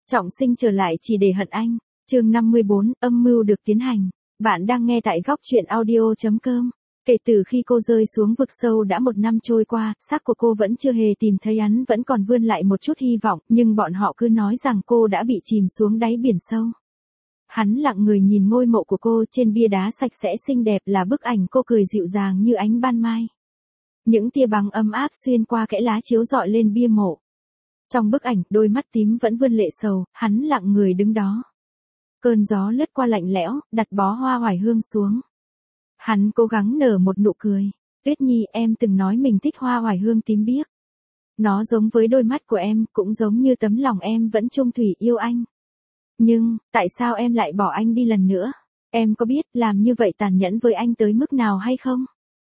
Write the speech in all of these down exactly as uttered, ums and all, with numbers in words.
Trọng sinh trở lại chỉ để hận anh. Chương năm mươi bốn, âm mưu được tiến hành. Bạn đang nghe tại góc truyện audio chấm com. Kể từ khi cô rơi xuống vực sâu đã một năm trôi qua, xác của cô vẫn chưa hề tìm thấy hắn, vẫn còn vươn lại một chút hy vọng, nhưng bọn họ cứ nói rằng cô đã bị chìm xuống đáy biển sâu. Hắn lặng người nhìn ngôi mộ của cô, trên bia đá sạch sẽ xinh đẹp là bức ảnh cô cười dịu dàng như ánh ban mai. Những tia băng ấm áp xuyên qua kẽ lá chiếu rọi lên bia mộ. Trong bức ảnh, đôi mắt tím vẫn vươn lệ sầu, hắn lặng người đứng đó. Cơn gió lướt qua lạnh lẽo, đặt bó hoa oải hương xuống. Hắn cố gắng nở một nụ cười. Tuyết Nhi, em từng nói mình thích hoa oải hương tím biếc. Nó giống với đôi mắt của em, cũng giống như tấm lòng em vẫn chung thủy yêu anh. Nhưng, tại sao em lại bỏ anh đi lần nữa? Em có biết làm như vậy tàn nhẫn với anh tới mức nào hay không?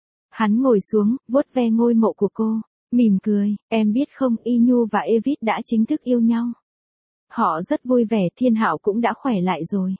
Hắn ngồi xuống, vuốt ve ngôi mộ của cô, mỉm cười, em biết không, Y Nhu và Evit đã chính thức yêu nhau. Họ rất vui vẻ, Thiên Hạo cũng đã khỏe lại rồi.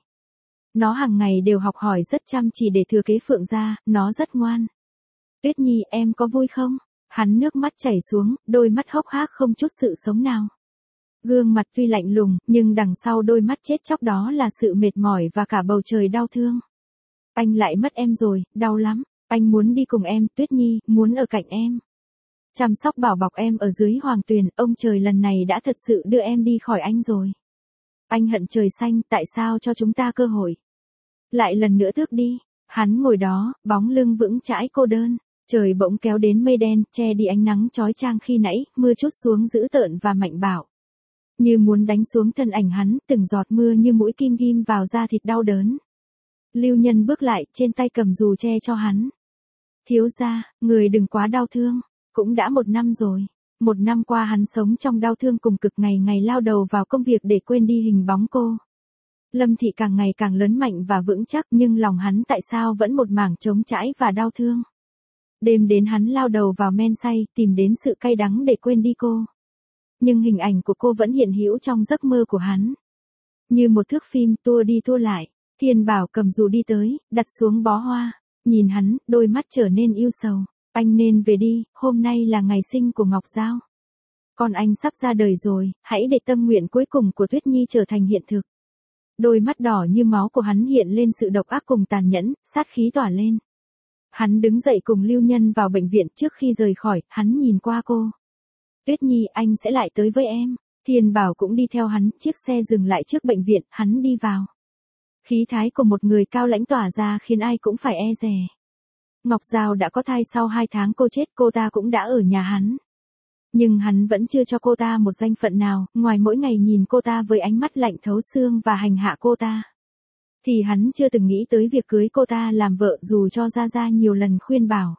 Nó hàng ngày đều học hỏi rất chăm chỉ để thừa kế Phượng gia, nó rất ngoan. Tuyết Nhi, em có vui không? Hắn nước mắt chảy xuống, đôi mắt hốc hác không chút sự sống nào. Gương mặt tuy lạnh lùng, nhưng đằng sau đôi mắt chết chóc đó là sự mệt mỏi và cả bầu trời đau thương. Anh lại mất em rồi, đau lắm. Anh muốn đi cùng em, Tuyết Nhi, muốn ở cạnh em. Chăm sóc bảo bọc em ở dưới hoàng tuyền, ông trời lần này đã thật sự đưa em đi khỏi anh rồi. Anh hận trời xanh, tại sao cho chúng ta cơ hội? Lại lần nữa tước đi. Hắn ngồi đó, bóng lưng vững chãi cô đơn. Trời bỗng kéo đến mây đen, che đi ánh nắng chói chang khi nãy, mưa trút xuống dữ tợn và mạnh bạo. Như muốn đánh xuống thân ảnh hắn, từng giọt mưa như mũi kim ghim vào da thịt đau đớn. Lưu Nhân bước lại, trên tay cầm dù che cho hắn. Thiếu gia, người đừng quá đau thương. Cũng đã một năm rồi. Một năm qua hắn sống trong đau thương cùng cực, ngày ngày lao đầu vào công việc để quên đi hình bóng cô. Lâm Thị càng ngày càng lớn mạnh và vững chắc, nhưng lòng hắn tại sao vẫn một mảng trống trải và đau thương. Đêm đến hắn lao đầu vào men say, tìm đến sự cay đắng để quên đi cô. Nhưng hình ảnh của cô vẫn hiện hữu trong giấc mơ của hắn. Như một thước phim tua đi tua lại, Thiên Bảo cầm dù đi tới, đặt xuống bó hoa. Nhìn hắn, đôi mắt trở nên yêu sầu. Anh nên về đi, hôm nay là ngày sinh của Ngọc Giao. Con anh sắp ra đời rồi, hãy để tâm nguyện cuối cùng của Tuyết Nhi trở thành hiện thực. Đôi mắt đỏ như máu của hắn hiện lên sự độc ác cùng tàn nhẫn, sát khí tỏa lên. Hắn đứng dậy cùng Lưu Nhân vào bệnh viện, trước khi rời khỏi, hắn nhìn qua cô. Tuyết Nhi, anh sẽ lại tới với em. Thiên Bảo cũng đi theo hắn, chiếc xe dừng lại trước bệnh viện, hắn đi vào. Khí thái của một người cao lãnh tỏa ra khiến ai cũng phải e dè. Ngọc Giao đã có thai, sau hai tháng cô chết, cô ta cũng đã ở nhà hắn. Nhưng hắn vẫn chưa cho cô ta một danh phận nào, ngoài mỗi ngày nhìn cô ta với ánh mắt lạnh thấu xương và hành hạ cô ta. Thì hắn chưa từng nghĩ tới việc cưới cô ta làm vợ, dù cho Gia Gia nhiều lần khuyên bảo.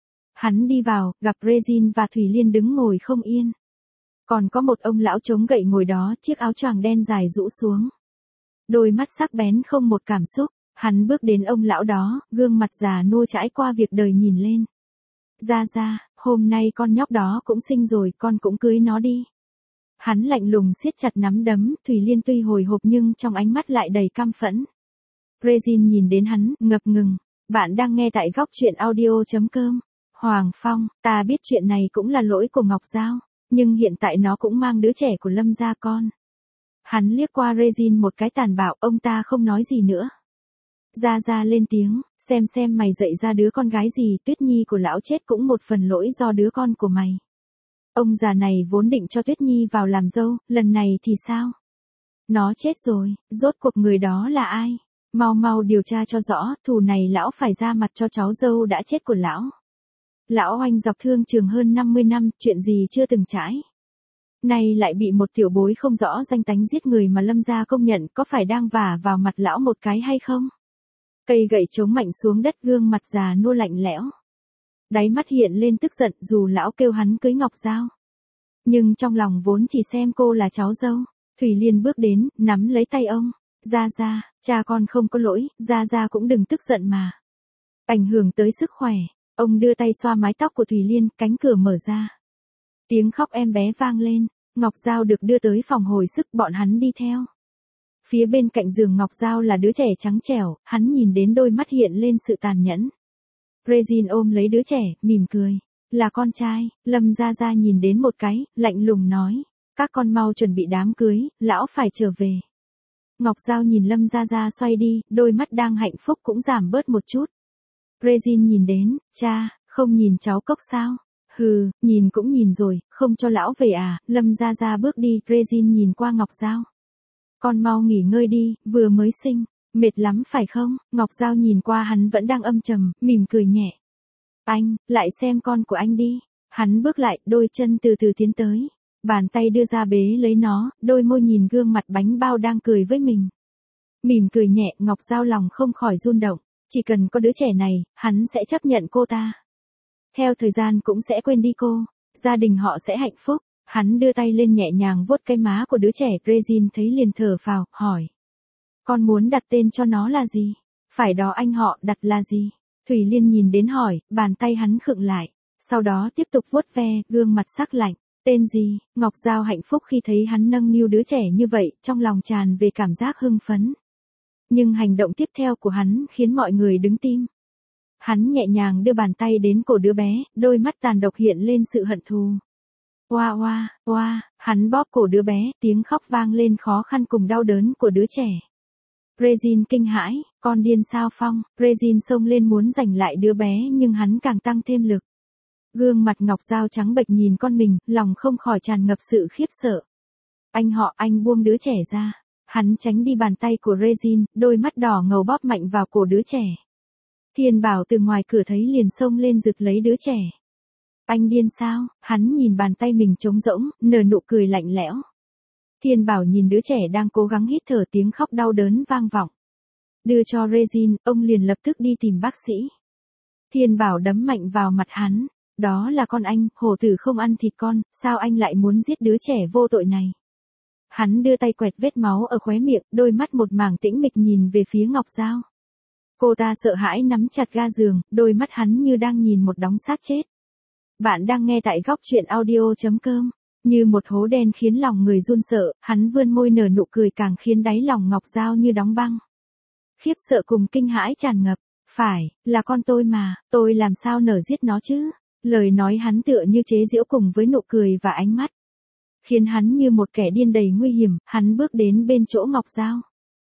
Hắn đi vào, gặp Regine và Thủy Liên đứng ngồi không yên. Còn có một ông lão chống gậy ngồi đó, chiếc áo choàng đen dài rũ xuống. Đôi mắt sắc bén không một cảm xúc. Hắn bước đến ông lão đó, gương mặt già nua trải qua việc đời nhìn lên. Gia Gia, hôm nay con nhóc đó cũng sinh rồi, con cũng cưới nó đi. Hắn lạnh lùng siết chặt nắm đấm, Thủy Liên tuy hồi hộp nhưng trong ánh mắt lại đầy căm phẫn. Regine nhìn đến hắn, ngập ngừng. Bạn đang nghe tại góc truyện audio chấm com. Hoàng Phong, ta biết chuyện này cũng là lỗi của Ngọc Giao, nhưng hiện tại nó cũng mang đứa trẻ của Lâm gia con. Hắn liếc qua Regine một cái tàn bạo, ông ta không nói gì nữa. Gia Gia lên tiếng, xem xem mày dạy ra đứa con gái gì, Tuyết Nhi của lão chết cũng một phần lỗi do đứa con của mày. Ông già này vốn định cho Tuyết Nhi vào làm dâu, lần này thì sao? Nó chết rồi, rốt cuộc người đó là ai? Mau mau điều tra cho rõ, thù này lão phải ra mặt cho cháu dâu đã chết của lão. Lão oanh dọc thương trường hơn năm mươi năm, chuyện gì chưa từng trải. Nay lại bị một tiểu bối không rõ danh tánh giết người mà Lâm gia công nhận, có phải đang vả vào mặt lão một cái hay không? Cây gậy chống mạnh xuống đất, gương mặt già nua lạnh lẽo. Đáy mắt hiện lên tức giận, dù lão kêu hắn cưới Ngọc Giao. Nhưng trong lòng vốn chỉ xem cô là cháu dâu. Thủy Liên bước đến, nắm lấy tay ông. Gia Gia, cha con không có lỗi, Gia Gia cũng đừng tức giận mà. Ảnh hưởng tới sức khỏe. Ông đưa tay xoa mái tóc của Thủy Liên, cánh cửa mở ra. Tiếng khóc em bé vang lên. Ngọc Giao được đưa tới phòng hồi sức, bọn hắn đi theo. Phía bên cạnh giường Ngọc Giao là đứa trẻ trắng trẻo, hắn nhìn đến đôi mắt hiện lên sự tàn nhẫn. Regine ôm lấy đứa trẻ, mỉm cười. Là con trai, Lâm Gia Gia nhìn đến một cái, lạnh lùng nói. Các con mau chuẩn bị đám cưới, lão phải trở về. Ngọc Giao nhìn Lâm Gia Gia xoay đi, đôi mắt đang hạnh phúc cũng giảm bớt một chút. Regine nhìn đến, cha, không nhìn cháu Cốc sao? Hừ, nhìn cũng nhìn rồi, không cho lão về à? Lâm Gia Gia bước đi, Regine nhìn qua Ngọc Giao. Con mau nghỉ ngơi đi, vừa mới sinh, mệt lắm phải không? Ngọc Giao nhìn qua hắn vẫn đang âm trầm, mỉm cười nhẹ. Anh, lại xem con của anh đi. Hắn bước lại, đôi chân từ từ tiến tới. Bàn tay đưa ra bế lấy nó, đôi môi nhìn gương mặt bánh bao đang cười với mình. Mỉm cười nhẹ, Ngọc Giao lòng không khỏi run động. Chỉ cần có đứa trẻ này, hắn sẽ chấp nhận cô ta. Theo thời gian cũng sẽ quên đi cô. Gia đình họ sẽ hạnh phúc. Hắn đưa tay lên nhẹ nhàng vuốt cái má của đứa trẻ. Regine thấy liền thở phào, hỏi. Con muốn đặt tên cho nó là gì? Phải đó anh họ đặt là gì? Thủy Liên nhìn đến hỏi, bàn tay hắn khựng lại. Sau đó tiếp tục vuốt ve, gương mặt sắc lạnh. Tên gì? Ngọc Giao hạnh phúc khi thấy hắn nâng niu đứa trẻ như vậy, trong lòng tràn về cảm giác hưng phấn. Nhưng hành động tiếp theo của hắn khiến mọi người đứng tim. Hắn nhẹ nhàng đưa bàn tay đến cổ đứa bé, đôi mắt tàn độc hiện lên sự hận thù. Oa oa, oa, hắn bóp cổ đứa bé, tiếng khóc vang lên khó khăn cùng đau đớn của đứa trẻ. Regine kinh hãi, con điên sao Phong? Regine xông lên muốn giành lại đứa bé nhưng hắn càng tăng thêm lực. Gương mặt Ngọc Giao trắng bệch nhìn con mình, lòng không khỏi tràn ngập sự khiếp sợ. Anh họ, anh buông đứa trẻ ra. Hắn tránh đi bàn tay của Regine, đôi mắt đỏ ngầu bóp mạnh vào cổ đứa trẻ. Thiên Bảo từ ngoài cửa thấy liền xông lên giật lấy đứa trẻ. Anh điên sao? Hắn nhìn bàn tay mình trống rỗng, nở nụ cười lạnh lẽo. Thiên Bảo nhìn đứa trẻ đang cố gắng hít thở, tiếng khóc đau đớn vang vọng. Đưa cho Regine, ông liền lập tức đi tìm bác sĩ. Thiên Bảo đấm mạnh vào mặt hắn. Đó là con anh, hổ tử không ăn thịt con, sao anh lại muốn giết đứa trẻ vô tội này? Hắn đưa tay quẹt vết máu ở khóe miệng, đôi mắt một mảng tĩnh mịch nhìn về phía Ngọc Giao. Cô ta sợ hãi nắm chặt ga giường, đôi mắt hắn như đang nhìn một đống xác chết. Bạn đang nghe tại góc truyện audio chấm com. Như một hố đen khiến lòng người run sợ, hắn vươn môi nở nụ cười càng khiến đáy lòng Ngọc Giao như đóng băng. Khiếp sợ cùng kinh hãi tràn ngập. Phải, là con tôi mà, tôi làm sao nỡ giết nó chứ? Lời nói hắn tựa như chế giễu cùng với nụ cười và ánh mắt. Khiến hắn như một kẻ điên đầy nguy hiểm, hắn bước đến bên chỗ Ngọc Giao.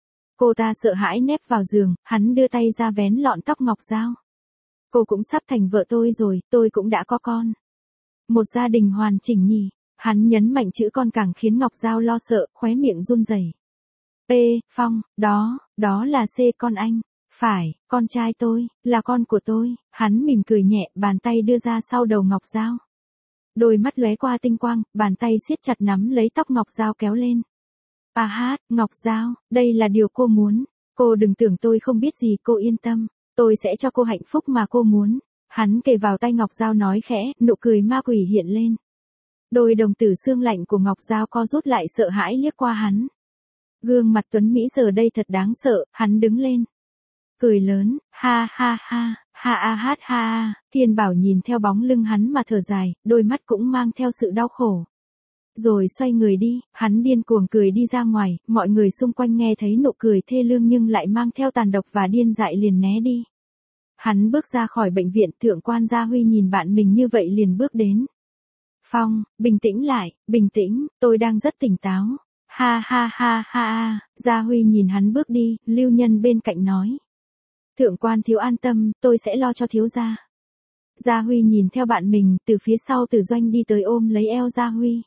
Cô ta sợ hãi nép vào giường, hắn đưa tay ra vén lọn tóc Ngọc Giao. Cô cũng sắp thành vợ tôi rồi, tôi cũng đã có con. Một gia đình hoàn chỉnh nhỉ. Hắn nhấn mạnh chữ con càng khiến Ngọc Giao lo sợ, khóe miệng run rẩy. P, Phong, đó, đó là C con anh. Phải, con trai tôi, là con của tôi. Hắn mỉm cười nhẹ, bàn tay đưa ra sau đầu Ngọc Giao. Đôi mắt lóe qua tinh quang, bàn tay siết chặt nắm lấy tóc Ngọc Giao kéo lên. À hát, Ngọc Giao, đây là điều cô muốn. Cô đừng tưởng tôi không biết gì, cô yên tâm. Tôi sẽ cho cô hạnh phúc mà cô muốn. Hắn kề vào tay Ngọc Giao nói khẽ, nụ cười ma quỷ hiện lên. Đôi đồng tử xương lạnh của Ngọc Giao co rút lại sợ hãi liếc qua hắn. Gương mặt Tuấn Mỹ giờ đây thật đáng sợ, hắn đứng lên. Cười lớn, ha ha ha, ha a hát ha a, Thiên Bảo nhìn theo bóng lưng hắn mà thở dài, đôi mắt cũng mang theo sự đau khổ. Rồi xoay người đi, hắn điên cuồng cười đi ra ngoài, mọi người xung quanh nghe thấy nụ cười thê lương nhưng lại mang theo tàn độc và điên dại liền né đi. Hắn bước ra khỏi bệnh viện, thượng quan Gia Huy nhìn bạn mình như vậy liền bước đến. Phong, bình tĩnh lại, bình tĩnh, tôi đang rất tỉnh táo. Ha ha ha ha ha, Gia Huy nhìn hắn bước đi, Lưu Nhân bên cạnh nói. Thượng quan thiếu an tâm, tôi sẽ lo cho thiếu gia. Gia Huy nhìn theo bạn mình, từ phía sau Từ Doanh đi tới ôm lấy eo Gia Huy.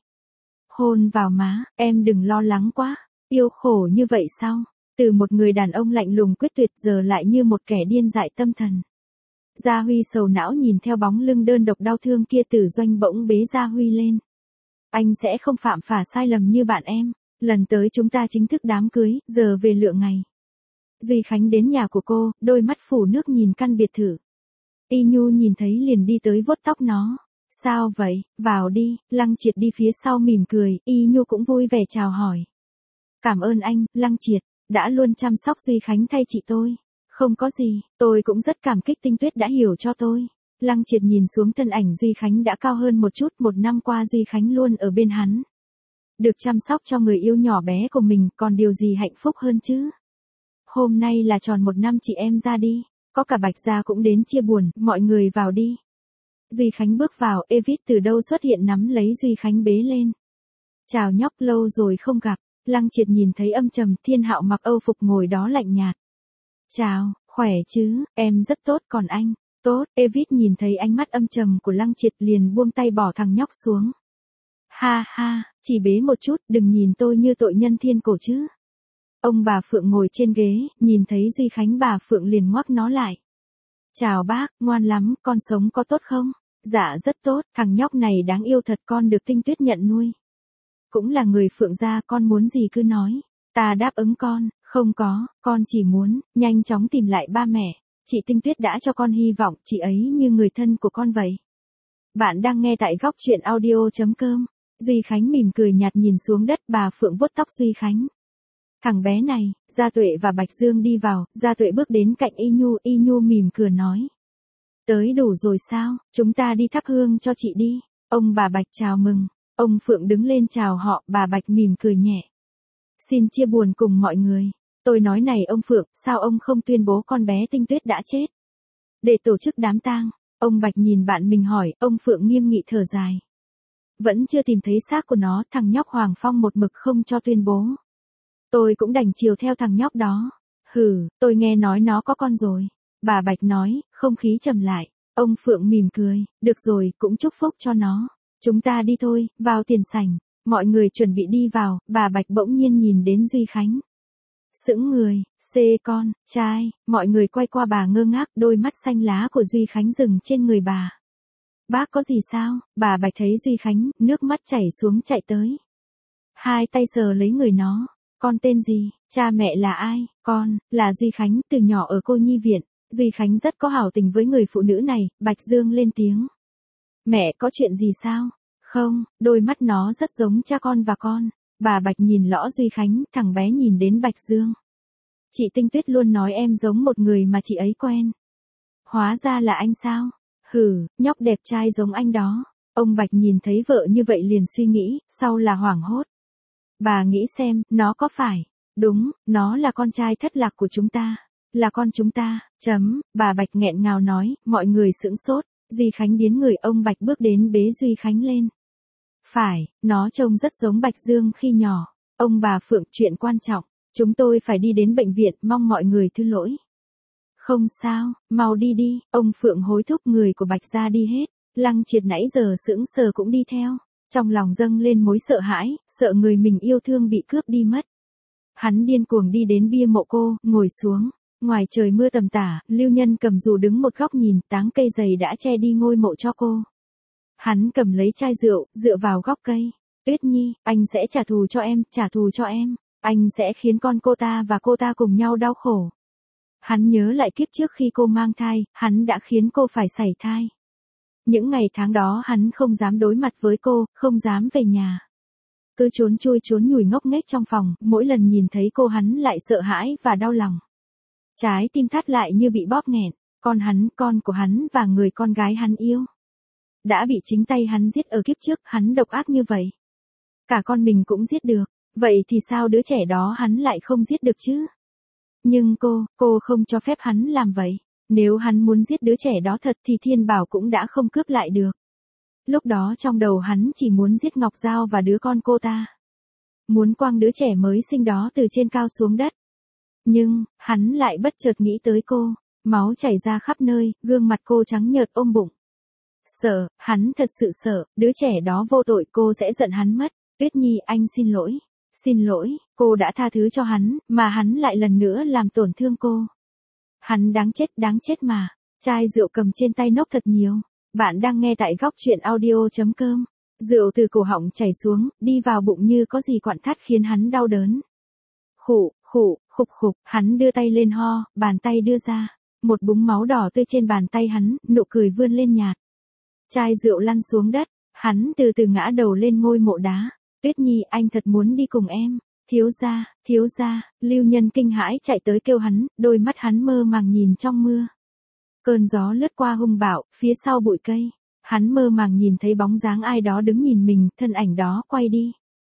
Hôn vào má, em đừng lo lắng quá, yêu khổ như vậy sao? Từ một người đàn ông lạnh lùng quyết tuyệt giờ lại như một kẻ điên dại tâm thần. Gia Huy sầu não nhìn theo bóng lưng đơn độc đau thương kia, Từ Doanh bỗng bế Gia Huy lên. Anh sẽ không phạm phải sai lầm như bạn em, lần tới chúng ta chính thức đám cưới, giờ về lựa ngày. Duy Khánh đến nhà của cô, đôi mắt phủ nước nhìn căn biệt thự. Y Nhu nhìn thấy liền đi tới vuốt tóc nó. Sao vậy, vào đi, Lăng Triệt đi phía sau mỉm cười, Y Nhu cũng vui vẻ chào hỏi. Cảm ơn anh, Lăng Triệt, đã luôn chăm sóc Duy Khánh thay chị tôi. Không có gì, tôi cũng rất cảm kích Tinh Tuyết đã hiểu cho tôi. Lăng Triệt nhìn xuống thân ảnh Duy Khánh đã cao hơn một chút, một năm qua Duy Khánh luôn ở bên hắn. Được chăm sóc cho người yêu nhỏ bé của mình, còn điều gì hạnh phúc hơn chứ? Hôm nay là tròn một năm chị em ra đi, có cả Bạch Gia cũng đến chia buồn, mọi người vào đi. Duy Khánh bước vào, Evit từ đâu xuất hiện nắm lấy Duy Khánh bế lên. Chào nhóc, lâu rồi không gặp. Lăng Triệt nhìn thấy Âm Trầm Thiên Hạo mặc Âu phục ngồi đó lạnh nhạt. Chào, khỏe chứ, em rất tốt, còn anh? Tốt. David nhìn thấy ánh mắt âm trầm của Lăng Triệt liền buông tay bỏ thằng nhóc xuống. Ha ha, chỉ bế một chút, đừng nhìn tôi như tội nhân thiên cổ chứ. Ông bà Phượng ngồi trên ghế, nhìn thấy Duy Khánh bà Phượng liền ngoắc nó lại. Chào bác, ngoan lắm, con sống có tốt không? Dạ rất tốt, thằng nhóc này đáng yêu thật, con được Tinh Tuyết nhận nuôi. Cũng là người Phượng gia, con muốn gì cứ nói. Ta đáp ứng con, không có, con chỉ muốn, nhanh chóng tìm lại ba mẹ. Chị Tinh Tuyết đã cho con hy vọng, chị ấy như người thân của con vậy. Bạn đang nghe tại góc truyện audio.com. Duy Khánh mỉm cười nhạt nhìn xuống đất, bà Phượng vuốt tóc Duy Khánh. Thằng bé này, Gia Tuệ và Bạch Dương đi vào, Gia Tuệ bước đến cạnh Y Nhu, Y Nhu mỉm cười nói. Tới đủ rồi sao, chúng ta đi thắp hương cho chị đi. Ông bà Bạch chào mừng, ông Phượng đứng lên chào họ, bà Bạch mỉm cười nhẹ. Xin chia buồn cùng mọi người. Tôi nói này ông Phượng, sao ông không tuyên bố con bé Tinh Tuyết đã chết? Để tổ chức đám tang, ông Bạch nhìn bạn mình hỏi, ông Phượng nghiêm nghị thở dài. Vẫn chưa tìm thấy xác của nó, thằng nhóc Hoàng Phong một mực không cho tuyên bố. Tôi cũng đành chiều theo thằng nhóc đó. Hừ, tôi nghe nói nó có con rồi. Bà Bạch nói, không khí trầm lại. Ông Phượng mỉm cười, được rồi, cũng chúc phúc cho nó. Chúng ta đi thôi, vào tiền sảnh. Mọi người chuẩn bị đi vào, bà Bạch bỗng nhiên nhìn đến Duy Khánh. Sững người, xê con, trai, mọi người quay qua bà ngơ ngác, đôi mắt xanh lá của Duy Khánh dừng trên người bà. Bác có gì sao? Bà Bạch thấy Duy Khánh, nước mắt chảy xuống chạy tới. Hai tay sờ lấy người nó. Con tên gì? Cha mẹ là ai? Con, là Duy Khánh, từ nhỏ ở cô nhi viện. Duy Khánh rất có hảo tình với người phụ nữ này, Bạch Dương lên tiếng. Mẹ có chuyện gì sao? Không, đôi mắt nó rất giống cha con và con. Bà Bạch nhìn lõ Duy Khánh, thằng bé nhìn đến Bạch Dương. Chị Tinh Tuyết luôn nói em giống một người mà chị ấy quen. Hóa ra là anh sao? Hừ, nhóc đẹp trai giống anh đó. Ông Bạch nhìn thấy vợ như vậy liền suy nghĩ, sau là hoảng hốt. Bà nghĩ xem, nó có phải? Đúng, nó là con trai thất lạc của chúng ta. Là con chúng ta, chấm, bà Bạch nghẹn ngào nói, mọi người sững sốt. Duy Khánh điến người, ông Bạch bước đến bế Duy Khánh lên. Phải, nó trông rất giống Bạch Dương khi nhỏ. Ông bà Phượng, chuyện quan trọng. Chúng tôi phải đi đến bệnh viện, mong mọi người thứ lỗi. Không sao, mau đi đi, ông Phượng hối thúc người của Bạch gia đi hết. Lăng Triệt nãy giờ sững sờ cũng đi theo. Trong lòng dâng lên mối sợ hãi, sợ người mình yêu thương bị cướp đi mất. Hắn điên cuồng đi đến bia mộ cô, ngồi xuống. Ngoài trời mưa tầm tả, Lưu Nhân cầm dù đứng một góc nhìn, táng cây dày đã che đi ngôi mộ cho cô. Hắn cầm lấy chai rượu, dựa vào góc cây. Tuyết Nhi, anh sẽ trả thù cho em, trả thù cho em. Anh sẽ khiến con cô ta và cô ta cùng nhau đau khổ. Hắn nhớ lại kiếp trước khi cô mang thai, hắn đã khiến cô phải sảy thai. Những ngày tháng đó hắn không dám đối mặt với cô, không dám về nhà. Cứ trốn chui trốn nhủi ngốc nghếch trong phòng, mỗi lần nhìn thấy cô hắn lại sợ hãi và đau lòng. Trái tim thắt lại như bị bóp nghẹn, con hắn, con của hắn và người con gái hắn yêu. Đã bị chính tay hắn giết ở kiếp trước, hắn độc ác như vậy. Cả con mình cũng giết được, vậy thì sao đứa trẻ đó hắn lại không giết được chứ? Nhưng cô, cô không cho phép hắn làm vậy. Nếu hắn muốn giết đứa trẻ đó thật thì Thiên Bảo cũng đã không cướp lại được. Lúc đó trong đầu hắn chỉ muốn giết Ngọc Giao và đứa con cô ta. Muốn quăng đứa trẻ mới sinh đó từ trên cao xuống đất. Nhưng, hắn lại bất chợt nghĩ tới cô. Máu chảy ra khắp nơi, gương mặt cô trắng nhợt ôm bụng. Sợ, hắn thật sự sợ, đứa trẻ đó vô tội, cô sẽ giận hắn mất. Tuyết Nhi, anh xin lỗi. Xin lỗi, cô đã tha thứ cho hắn, mà hắn lại lần nữa làm tổn thương cô. Hắn đáng chết, đáng chết mà. Chai rượu cầm trên tay nốc thật nhiều. Bạn đang nghe tại góc truyện audio.com. Rượu từ cổ họng chảy xuống, đi vào bụng như có gì quặn thắt khiến hắn đau đớn. Khụ, khụ, khục khục, hắn đưa tay lên ho, bàn tay đưa ra. Một búng máu đỏ tươi trên bàn tay hắn, nụ cười vươn lên nhạt. Chai rượu lăn xuống đất, hắn từ từ ngã đầu lên ngôi mộ đá. Tuyết Nhi, anh thật muốn đi cùng em. Thiếu gia, thiếu gia, Lưu Nhân kinh hãi chạy tới kêu hắn, đôi mắt hắn mơ màng nhìn trong mưa. Cơn gió lướt qua hung bạo, phía sau bụi cây. Hắn mơ màng nhìn thấy bóng dáng ai đó đứng nhìn mình, thân ảnh đó quay đi.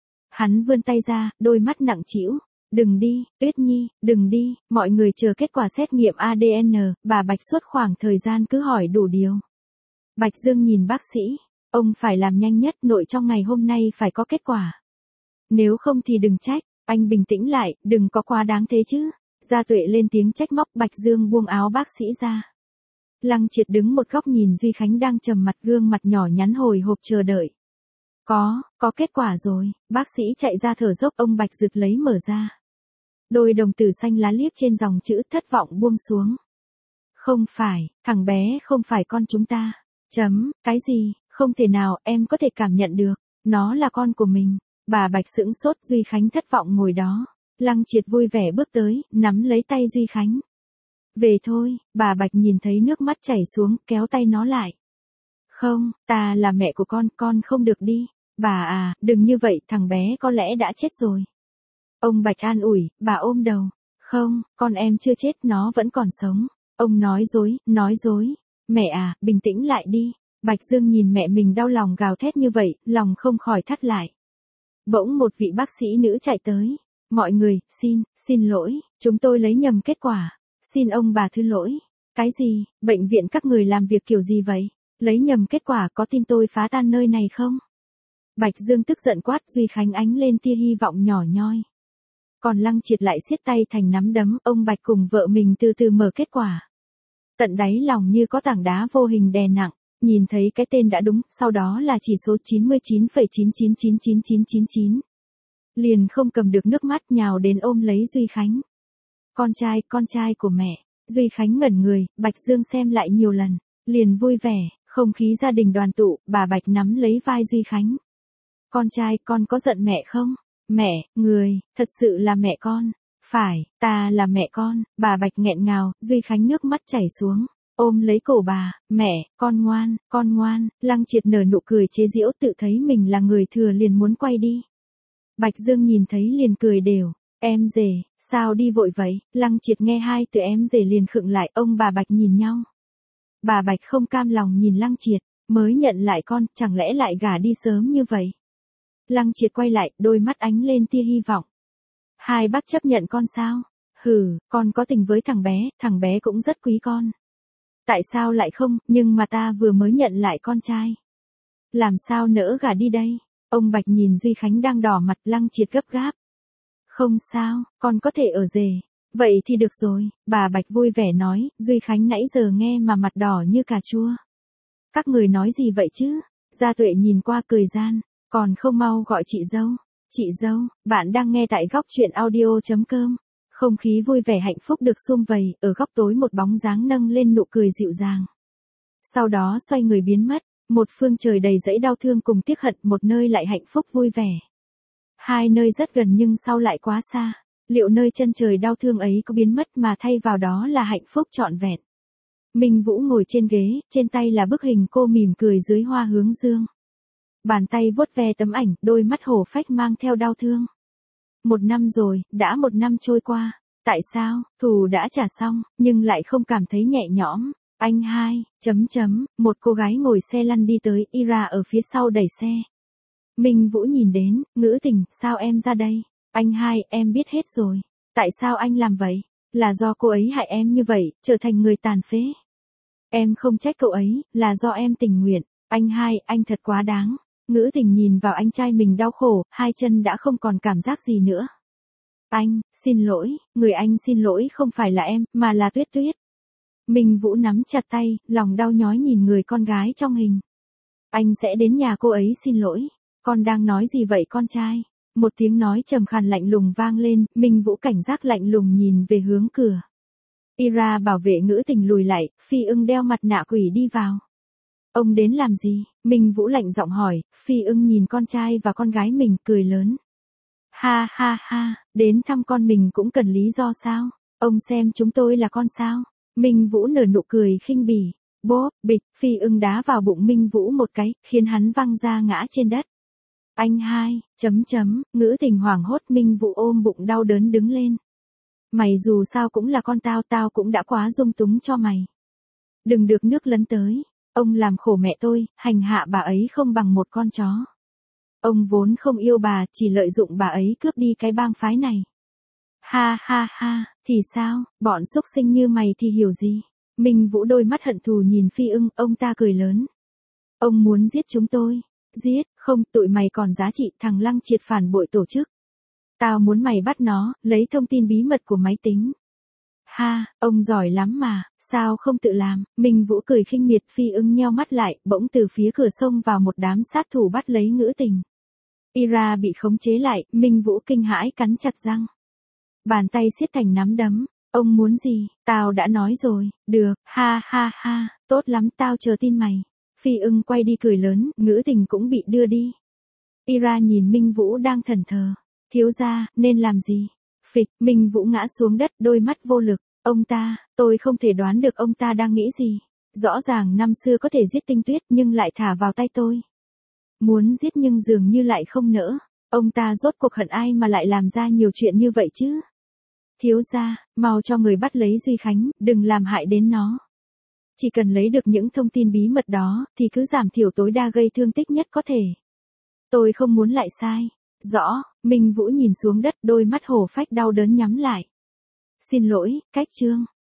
Hắn vươn tay ra, đôi mắt nặng trĩu. Đừng đi, Tuyết Nhi, đừng đi, mọi người chờ kết quả xét nghiệm a đê en, bà Bạch suốt khoảng thời gian cứ hỏi đủ điều. Bạch Dương nhìn bác sĩ, ông phải làm nhanh nhất, nội trong ngày hôm nay phải có kết quả. Nếu không thì đừng trách, anh bình tĩnh lại, đừng có quá đáng thế chứ. Gia Tuệ lên tiếng trách móc. Bạch Dương buông áo bác sĩ ra. Lăng Triệt đứng một góc nhìn Duy Khánh đang trầm mặt, gương mặt nhỏ nhắn hồi hộp chờ đợi. Có, có kết quả rồi. Bác sĩ chạy ra thở dốc. Ông Bạch rực lấy mở ra. Đôi đồng tử xanh lá liếc trên dòng chữ thất vọng buông xuống. Không phải, thằng bé không phải con chúng ta. Chấm, cái gì, không thể nào, em có thể cảm nhận được. Nó là con của mình. Bà Bạch sững sốt. Duy Khánh thất vọng ngồi đó. Lăng Triệt vui vẻ bước tới, nắm lấy tay Duy Khánh. Về thôi. Bà Bạch nhìn thấy nước mắt chảy xuống, kéo tay nó lại. Không, ta là mẹ của con, con không được đi. Bà à, đừng như vậy, thằng bé có lẽ đã chết rồi. Ông Bạch an ủi. Bà ôm đầu. Không, con em chưa chết, nó vẫn còn sống. Ông nói dối, nói dối. Mẹ à, bình tĩnh lại đi. Bạch Dương nhìn mẹ mình đau lòng gào thét như vậy, lòng không khỏi thắt lại. Bỗng một vị bác sĩ nữ chạy tới. Mọi người, xin, xin lỗi, chúng tôi lấy nhầm kết quả. Xin ông bà thứ lỗi. Cái gì, bệnh viện các người làm việc kiểu gì vậy? Lấy nhầm kết quả, có tin tôi phá tan nơi này không? Bạch Dương tức giận quát. Duy Khánh ánh lên tia hy vọng nhỏ nhoi. Còn Lăng Triệt lại siết tay thành nắm đấm. Ông Bạch cùng vợ mình từ từ mở kết quả. Tận đáy lòng như có tảng đá vô hình đè nặng. Nhìn thấy cái tên đã đúng, sau đó là chỉ số chín mươi chín phẩy chín chín chín chín chín chín chín. Liền không cầm được nước mắt nhào đến ôm lấy Duy Khánh. Con trai, con trai của mẹ. Duy Khánh ngẩn người, Bạch Dương xem lại nhiều lần. Liền vui vẻ, không khí gia đình đoàn tụ. Bà Bạch nắm lấy vai Duy Khánh. Con trai, con có giận mẹ không? Mẹ, người, thật sự là mẹ con. Phải, ta là mẹ con. Bà Bạch nghẹn ngào. Duy Khánh nước mắt chảy xuống. Ôm lấy cổ bà. Mẹ, con ngoan, con ngoan. Lăng Triệt nở nụ cười chế giễu, tự thấy mình là người thừa liền muốn quay đi. Bạch Dương nhìn thấy liền cười đều. Em rể, sao đi vội vậy? Lăng Triệt nghe hai từ em rể liền khựng lại. Ông bà Bạch nhìn nhau. Bà Bạch không cam lòng nhìn Lăng Triệt. Mới nhận lại con, chẳng lẽ lại gả đi sớm như vậy? Lăng Triệt quay lại, đôi mắt ánh lên tia hy vọng. Hai bác chấp nhận con sao? Hừ, con có tình với thằng bé, thằng bé cũng rất quý con. Tại sao lại không, nhưng mà ta vừa mới nhận lại con trai. Làm sao nỡ gả đi đây? Ông Bạch nhìn Duy Khánh đang đỏ mặt. Lăng Triệt gấp gáp. Không sao, con có thể ở rể. Vậy thì được rồi, bà Bạch vui vẻ nói. Duy Khánh nãy giờ nghe mà mặt đỏ như cà chua. Các người nói gì vậy chứ? Gia Tuệ nhìn qua cười gian. Còn không mau gọi chị dâu. Chị dâu, bạn đang nghe tại góc truyện audio.com. Không khí vui vẻ hạnh phúc được sum vầy, ở góc tối một bóng dáng nâng lên nụ cười dịu dàng. Sau đó xoay người biến mất, một phương trời đầy dẫy đau thương cùng tiếc hận, một nơi lại hạnh phúc vui vẻ. Hai nơi rất gần nhưng sau lại quá xa, liệu nơi chân trời đau thương ấy có biến mất mà thay vào đó là hạnh phúc trọn vẹn. Minh Vũ ngồi trên ghế, trên tay là bức hình cô mỉm cười dưới hoa hướng dương. Bàn tay vuốt ve tấm ảnh, đôi mắt hổ phách mang theo đau thương. Một năm rồi, đã một năm trôi qua. Tại sao, thù đã trả xong, nhưng lại không cảm thấy nhẹ nhõm. Anh hai, chấm chấm, một cô gái ngồi xe lăn đi tới, Ira ở phía sau đẩy xe. Minh Vũ nhìn đến, Ngữ Tình, sao em ra đây? Anh hai, em biết hết rồi. Tại sao anh làm vậy? Là do cô ấy hại em như vậy, trở thành người tàn phế. Em không trách cậu ấy, là do em tình nguyện. Anh hai, anh thật quá đáng. Ngữ Tình nhìn vào anh trai mình đau khổ, hai chân đã không còn cảm giác gì nữa. Anh, xin lỗi, người anh xin lỗi không phải là em, mà là Tuyết Tuyết. Minh Vũ nắm chặt tay, lòng đau nhói nhìn người con gái trong hình. Anh sẽ đến nhà cô ấy xin lỗi. Con đang nói gì vậy con trai? Một tiếng nói trầm khàn lạnh lùng vang lên, Minh Vũ cảnh giác lạnh lùng nhìn về hướng cửa. Ira bảo vệ Ngữ Tình lùi lại, Phi Ưng đeo mặt nạ quỷ đi vào. Ông đến làm gì? Minh Vũ lạnh giọng hỏi. Phi Ưng nhìn con trai và con gái mình cười lớn. Ha ha ha, đến thăm con mình cũng cần lý do sao? Ông xem chúng tôi là con sao? Minh Vũ nở nụ cười khinh bỉ. Bốp, bịch, Phi Ưng đá vào bụng Minh Vũ một cái, khiến hắn văng ra ngã trên đất. Anh hai, chấm chấm, Ngữ Tình hoảng hốt. Minh Vũ ôm bụng đau đớn đứng lên. Mày dù sao cũng là con tao, tao cũng đã quá dung túng cho mày. Đừng được nước lấn tới. Ông làm khổ mẹ tôi, hành hạ bà ấy không bằng một con chó. Ông vốn không yêu bà, chỉ lợi dụng bà ấy cướp đi cái bang phái này. Ha ha ha, thì sao, bọn xúc sinh như mày thì hiểu gì? Minh Vũ đôi mắt hận thù nhìn Phi Ưng, ông ta cười lớn. Ông muốn giết chúng tôi. Giết, không, tụi mày còn giá trị, thằng Lăng Triệt phản bội tổ chức. Tao muốn mày bắt nó, lấy thông tin bí mật của máy tính. Ha, ông giỏi lắm mà, sao không tự làm, Minh Vũ cười khinh miệt. Phi Ưng nheo mắt lại, bỗng từ phía cửa xông vào một đám sát thủ bắt lấy Ngữ Tình. Ira bị khống chế lại, Minh Vũ kinh hãi cắn chặt răng. Bàn tay siết thành nắm đấm, ông muốn gì, tao đã nói rồi, được, ha ha ha, tốt lắm, tao chờ tin mày. Phi Ưng quay đi cười lớn, Ngữ Tình cũng bị đưa đi. Ira nhìn Minh Vũ đang thẫn thờ, thiếu gia, nên làm gì? Phịch, Minh Vũ ngã xuống đất, đôi mắt vô lực, ông ta, tôi không thể đoán được ông ta đang nghĩ gì. Rõ ràng năm xưa có thể giết Tinh Tuyết nhưng lại thả vào tay tôi. Muốn giết nhưng dường như lại không nỡ. Ông ta rốt cuộc hận ai mà lại làm ra nhiều chuyện như vậy chứ? Thiếu gia, mau cho người bắt lấy Duy Khánh, đừng làm hại đến nó. Chỉ cần lấy được những thông tin bí mật đó, thì cứ giảm thiểu tối đa gây thương tích nhất có thể. Tôi không muốn lại sai. Rõ, Minh Vũ nhìn xuống đất, đôi mắt hổ phách đau đớn nhắm lại. Xin lỗi, Cách Trương.